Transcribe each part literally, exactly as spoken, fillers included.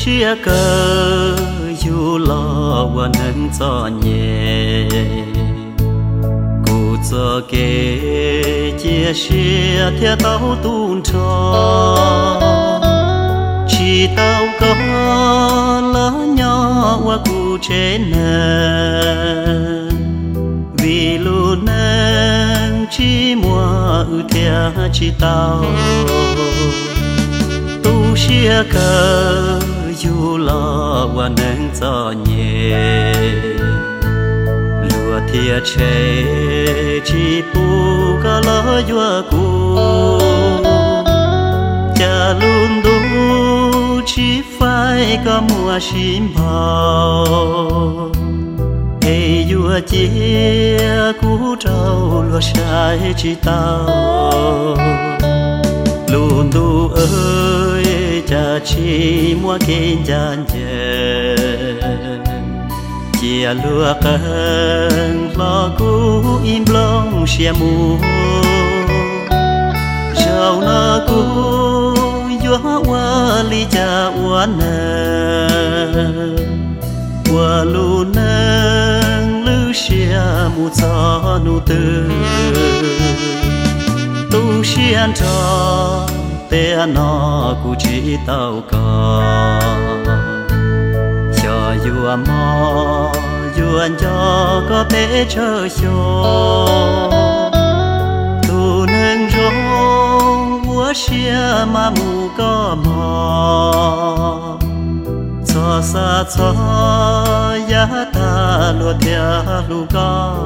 chia cơ dù lo và nâng cho nhẹ cụ cho kê chia chia theo tao tuôn cho chỉ tao có lỡ nhỏ và cụ chế nè vì luôn nâng chỉ mua ưu theo chỉ tao tu chia cơ dù lo và nâng cho nhẹ lúa thiệt chế chỉ pu cả lỡ vua cu cha luôn đủ chỉ phải có mùa chim bao hey vua chia cú trâu lúa sai chỉ tao luôn đủ ơi cha chỉ mua kinh gian dè chia lúa cần lo cú im lông xia mù sau nó cú vua qua li cha uan nè qua lu nâng lư xia mù cho nu tư tu xiên cho té nó cụ chỉ tao có cho vua mò vua cho có bé chơi show tu nâng rong vua xia mà mù có mò cho xa cho giá ta luôn theo lu có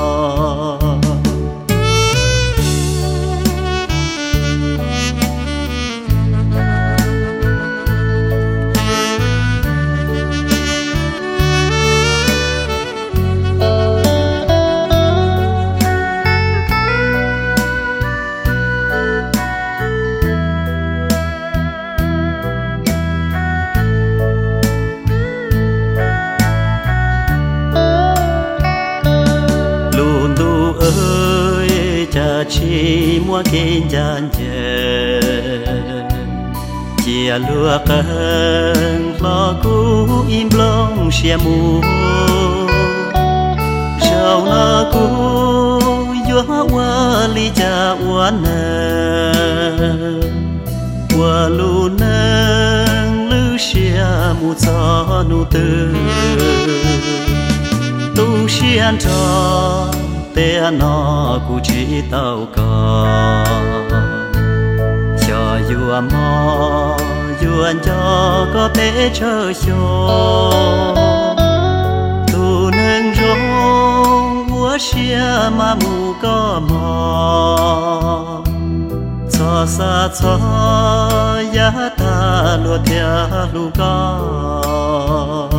chỉ mua kinh gian dè chia lúa cần lo cú im lông xia mù sau nó cú vua qua li cha uan nè qua lu nâng lư xia mù cho nu tư tu xiên cho té nó cụ chỉ tao có cho vua mò vua cho có bé chơi show tu nâng rong vua xia mà mù có mò cho xa cho giá ta luôn theo lu có